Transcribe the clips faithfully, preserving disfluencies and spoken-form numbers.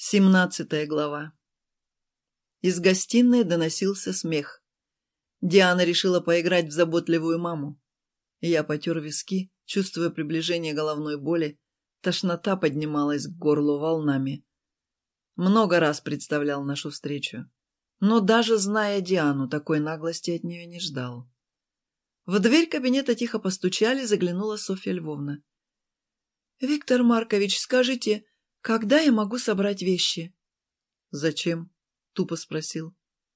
Семнадцатая глава. Из гостиной доносился смех. Диана решила поиграть в заботливую маму. Я потер виски, чувствуя приближение головной боли. Тошнота поднималась к горлу волнами. Много раз представлял нашу встречу. Но даже зная Диану, такой наглости от нее не ждал. В дверь кабинета тихо постучали, заглянула Софья Львовна. «Виктор Маркович, скажите, когда я могу собрать вещи?» «Зачем?» — тупо спросил.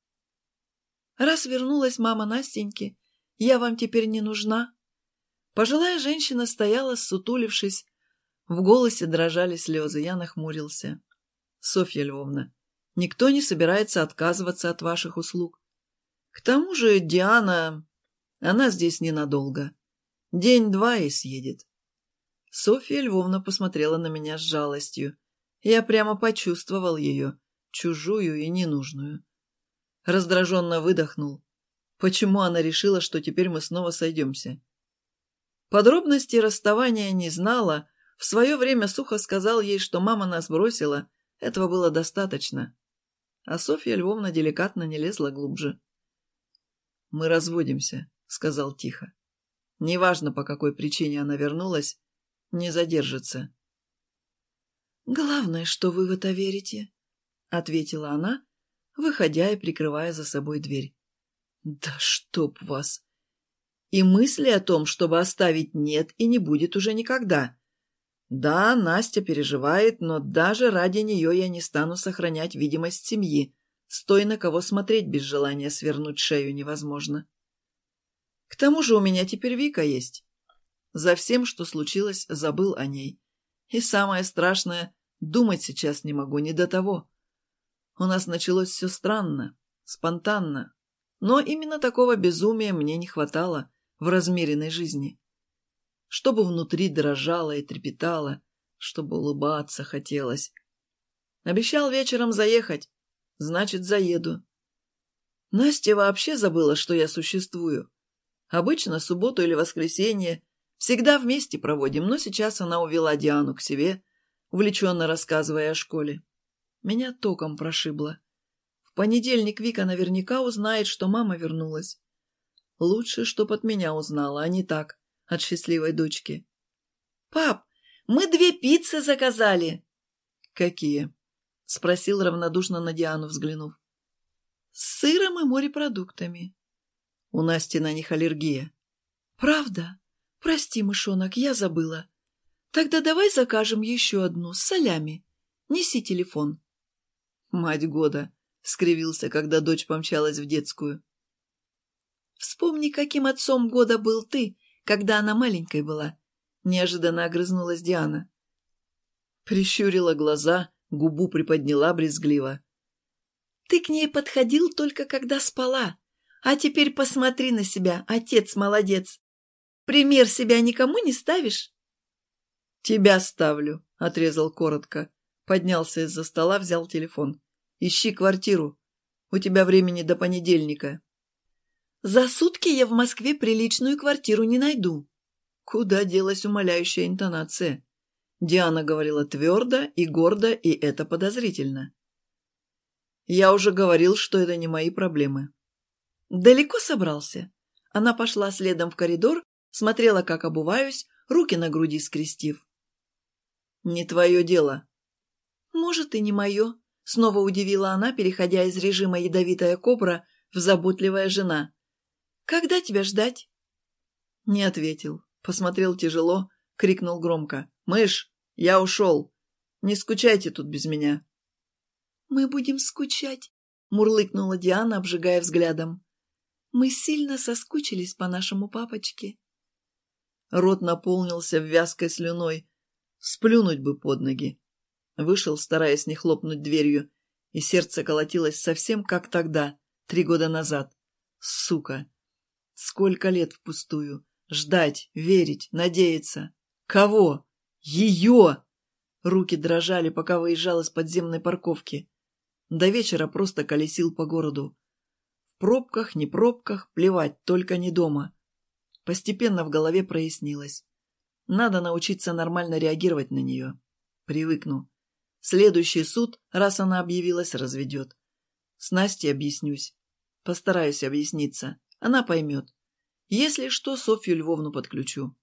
«Раз вернулась мама Настеньки, я вам теперь не нужна». Пожилая женщина стояла, ссутулившись. В голосе дрожали слезы, я нахмурился. «Софья Львовна, никто не собирается отказываться от ваших услуг. К тому же Диана, она здесь ненадолго. День-два и съедет». Софья Львовна посмотрела на меня с жалостью. Я прямо почувствовал ее, чужую и ненужную. Раздраженно выдохнул. Почему она решила, что теперь мы снова сойдемся? Подробностей расставания не знала. В свое время сухо сказал ей, что мама нас бросила. Этого было достаточно. А Софья Львовна деликатно не лезла глубже. «Мы разводимся», — сказал тихо. «Неважно, по какой причине она вернулась, не задержится». «Главное, что вы в это верите», — ответила она, выходя и прикрывая за собой дверь. «Да чтоб вас!» И мысли о том, чтобы оставить, нет и не будет уже никогда. Да, Настя переживает, но даже ради нее я не стану сохранять видимость семьи. С той, на кого смотреть без желания свернуть шею, невозможно. К тому же у меня теперь Вика есть. За всем, что случилось, забыл о ней. И самое страшное, думать сейчас не могу, не до того. У нас началось все странно, спонтанно. Но именно такого безумия мне не хватало в размеренной жизни. Чтобы внутри дрожало и трепетало, чтобы улыбаться хотелось. Обещал вечером заехать, значит, заеду. Настя вообще забыла, что я существую. Обычно субботу или воскресенье всегда вместе проводим, но сейчас она увела Диану к себе, увлеченно рассказывая о школе. Меня током прошибло. В понедельник Вика наверняка узнает, что мама вернулась. Лучше, чтоб от меня узнала, а не так, от счастливой дочки. «Пап, мы две пиццы заказали!» «Какие?» — спросил равнодушно на Диану, взглянув. «С сыром и морепродуктами». «У Насти на них аллергия». «Правда? Прости, мышонок, я забыла. Тогда давай закажем еще одну, с солями. Неси телефон». «Мать года!» — скривился, когда дочь помчалась в детскую. «Вспомни, каким отцом года был ты, когда она маленькой была», — неожиданно огрызнулась Диана. Прищурила глаза, губу приподняла брезгливо. «Ты к ней подходил только когда спала, а теперь посмотри на себя, отец молодец. Пример себя никому не ставишь?» «Тебя ставлю», — отрезал коротко. Поднялся из-за стола, взял телефон. «Ищи квартиру. У тебя времени до понедельника». «За сутки я в Москве приличную квартиру не найду». Куда делась умоляющая интонация? Диана говорила твердо и гордо, и это подозрительно. «Я уже говорил, что это не мои проблемы». «Далеко собрался?» Она пошла следом в коридор, смотрела, как обуваюсь, руки на груди скрестив. «Не твое дело». «Может, и не мое», — снова удивила она, переходя из режима ядовитая кобра в заботливая жена. «Когда тебя ждать?» Не ответил. Посмотрел тяжело, крикнул громко. «Мышь, я ушел. Не скучайте тут без меня». «Мы будем скучать», — мурлыкнула Диана, обжигая взглядом. «Мы сильно соскучились по нашему папочке». Рот наполнился вязкой слюной. Сплюнуть бы под ноги. Вышел, стараясь не хлопнуть дверью, и сердце колотилось совсем как тогда, три года назад. Сука! Сколько лет впустую. Ждать, верить, надеяться. Кого? Ее! Руки дрожали, пока выезжал из подземной парковки. До вечера просто колесил по городу. В пробках, не пробках, плевать, только не дома. Постепенно в голове прояснилось. Надо научиться нормально реагировать на нее. Привыкну. Следующий суд, раз она объявилась, разведет. С Настей объяснюсь. Постараюсь объясниться. Она поймет. Если что, Софью Львовну подключу.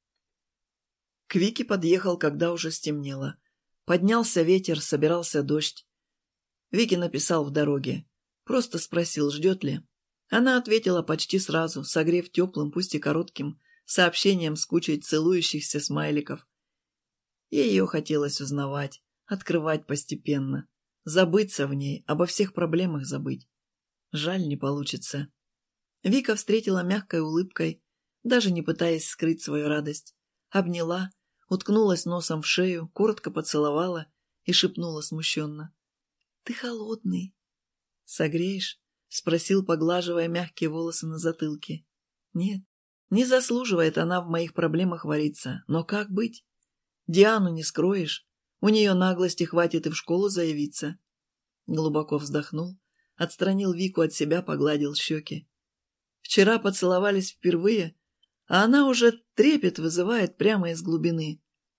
К Вике подъехал, когда уже стемнело. Поднялся ветер, собирался дождь. Вике написал в дороге. Просто спросил, ждет ли. Она ответила почти сразу, согрев теплым, пусть и коротким, сообщением с кучей целующихся смайликов. И ее хотелось узнавать, открывать постепенно, забыться в ней, обо всех проблемах забыть. Жаль, не получится. Вика встретила мягкой улыбкой, даже не пытаясь скрыть свою радость. Обняла, уткнулась носом в шею, коротко поцеловала и шепнула смущенно. «Ты холодный». «Согреешь?» — спросил, поглаживая мягкие волосы на затылке. «Нет, не заслуживает она в моих проблемах вариться. Но как быть? Диану не скроешь. У нее наглости хватит и в школу заявиться». Глубоко вздохнул, отстранил Вику от себя, погладил щеки. Вчера поцеловались впервые, а она уже трепет вызывает прямо из глубины.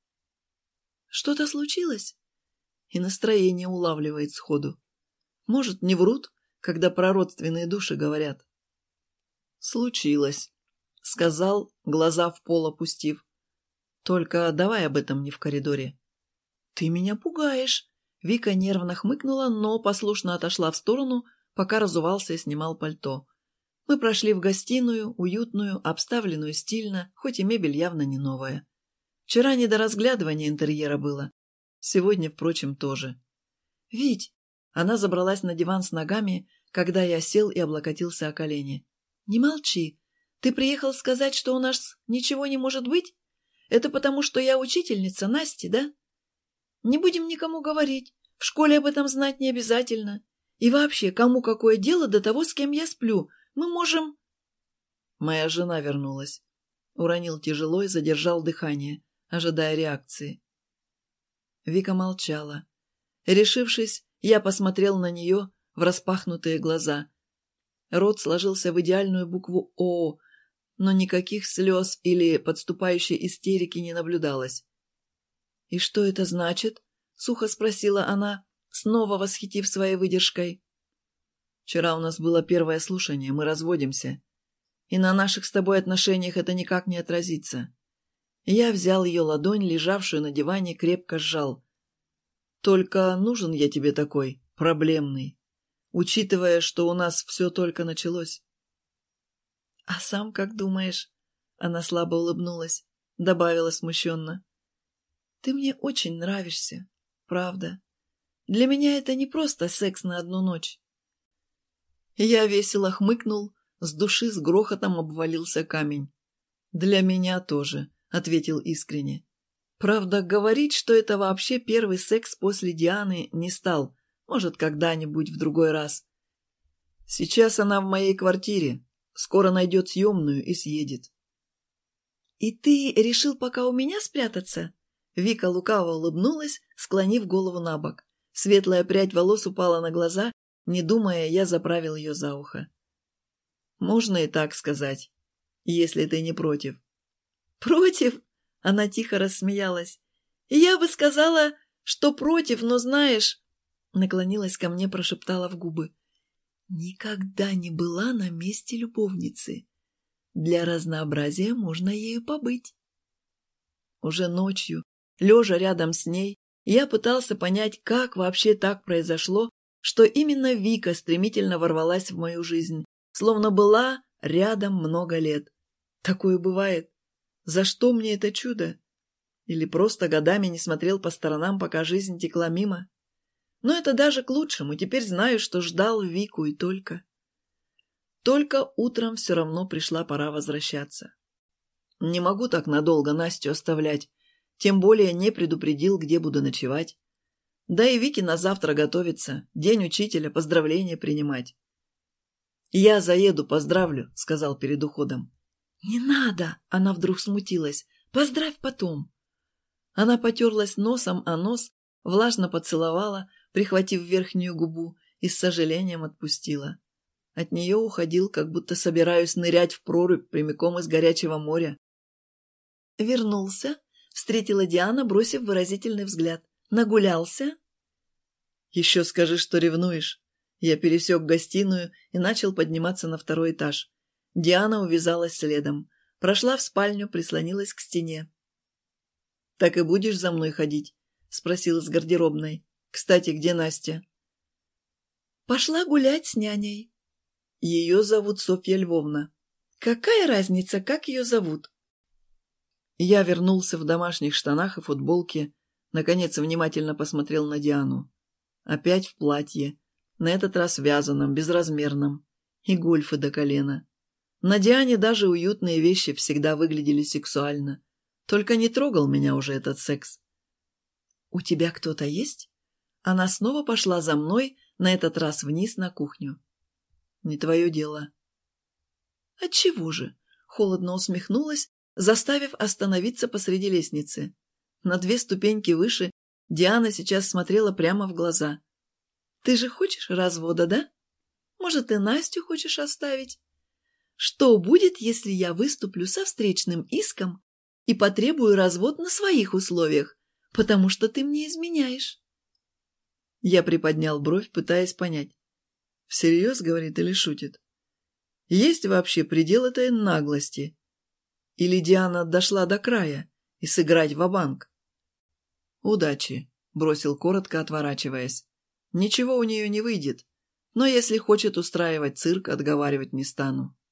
«Что-то случилось?» И настроение улавливает сходу. Может, не врут, когда про родственные души говорят. «Случилось», — сказал, глаза в пол опустив. «Только давай об этом не в коридоре». «Ты меня пугаешь!» Вика нервно хмыкнула, но послушно отошла в сторону, пока разувался и снимал пальто. Мы прошли в гостиную, уютную, обставленную стильно, хоть и мебель явно не новая. Вчера не до разглядывания интерьера было. Сегодня, впрочем, тоже. «Вить!» Она забралась на диван с ногами, когда я сел и облокотился о колени. «Не молчи. Ты приехал сказать, что у нас ничего не может быть? Это потому, что я учительница Насти, да? Не будем никому говорить. В школе об этом знать не обязательно. И вообще, кому какое дело до того, с кем я сплю? Мы можем...» Моя жена вернулась. Уронил тяжело и задержал дыхание, ожидая реакции. Вика молчала. Решившись, я посмотрел на нее в распахнутые глаза. Рот сложился в идеальную букву «О», но никаких слез или подступающей истерики не наблюдалось. «И что это значит?» — сухо спросила она, снова восхитив своей выдержкой. «Вчера у нас было первое слушание, мы разводимся. И на наших с тобой отношениях это никак не отразится». Я взял ее ладонь, лежавшую на диване, крепко сжал. «Только нужен я тебе такой, проблемный, учитывая, что у нас все только началось». «А сам как думаешь?» Она слабо улыбнулась, добавила смущенно. «Ты мне очень нравишься, правда. Для меня это не просто секс на одну ночь». Я весело хмыкнул, с души с грохотом обвалился камень. «Для меня тоже», — ответил искренне. Правда, говорить, что это вообще первый секс после Дианы, не стал. Может, когда-нибудь в другой раз. Сейчас она в моей квартире. Скоро найдет съемную и съедет. «И ты решил пока у меня спрятаться?» Вика лукаво улыбнулась, склонив голову на бок. Светлая прядь волос упала на глаза. Не думая, я заправил ее за ухо. «Можно и так сказать, если ты не против». «Против?» Она тихо рассмеялась. «Я бы сказала, что против, но знаешь...» Наклонилась ко мне, прошептала в губы. «Никогда не была на месте любовницы. Для разнообразия можно ею побыть». Уже ночью, лежа рядом с ней, я пытался понять, как вообще так произошло, что именно Вика стремительно ворвалась в мою жизнь, словно была рядом много лет. Такое бывает. За что мне это чудо? Или просто годами не смотрел по сторонам, пока жизнь текла мимо? Но это даже к лучшему, теперь знаю, что ждал Вику и только. Только утром все равно пришла пора возвращаться. Не могу так надолго Настю оставлять, тем более не предупредил, где буду ночевать. Да и Вике на завтра готовится, день учителя, поздравления принимать. «Я заеду, поздравлю», — сказал перед уходом. «Не надо!» — она вдруг смутилась. «Поздравь потом!» Она потерлась носом о нос, влажно поцеловала, прихватив верхнюю губу, и с сожалением отпустила. От нее уходил, как будто собираюсь нырять в прорубь прямиком из горячего моря. «Вернулся?» — встретила Диана, бросив выразительный взгляд. «Нагулялся?» Еще скажи, что ревнуешь». Я пересек гостиную и начал подниматься на второй этаж. Диана увязалась следом. Прошла в спальню, прислонилась к стене. «Так и будешь за мной ходить?» — спросила с гардеробной. «Кстати, где Настя?» «Пошла гулять с няней». «Ее зовут Софья Львовна». «Какая разница, как ее зовут?» Я вернулся в домашних штанах и футболке, наконец внимательно посмотрел на Диану. Опять в платье, на этот раз вязаном, безразмерном, и гольфы до колена. На Диане даже уютные вещи всегда выглядели сексуально. Только не трогал меня уже этот секс. «У тебя кто-то есть?» Она снова пошла за мной, на этот раз вниз на кухню. «Не твое дело». «Отчего же?» — холодно усмехнулась, заставив остановиться посреди лестницы. На две ступеньки выше Диана сейчас смотрела прямо в глаза. «Ты же хочешь развода, да? Может, и Настю хочешь оставить? Что будет, если я выступлю со встречным иском и потребую развод на своих условиях, потому что ты мне изменяешь?» Я приподнял бровь, пытаясь понять. «Всерьез, — говорит, — или шутит? Есть вообще предел этой наглости? Или Диана дошла до края и сыграть ва-банк?» «Удачи», — бросил коротко, отворачиваясь. «Ничего у нее не выйдет, но если хочет устраивать цирк, отговаривать не стану».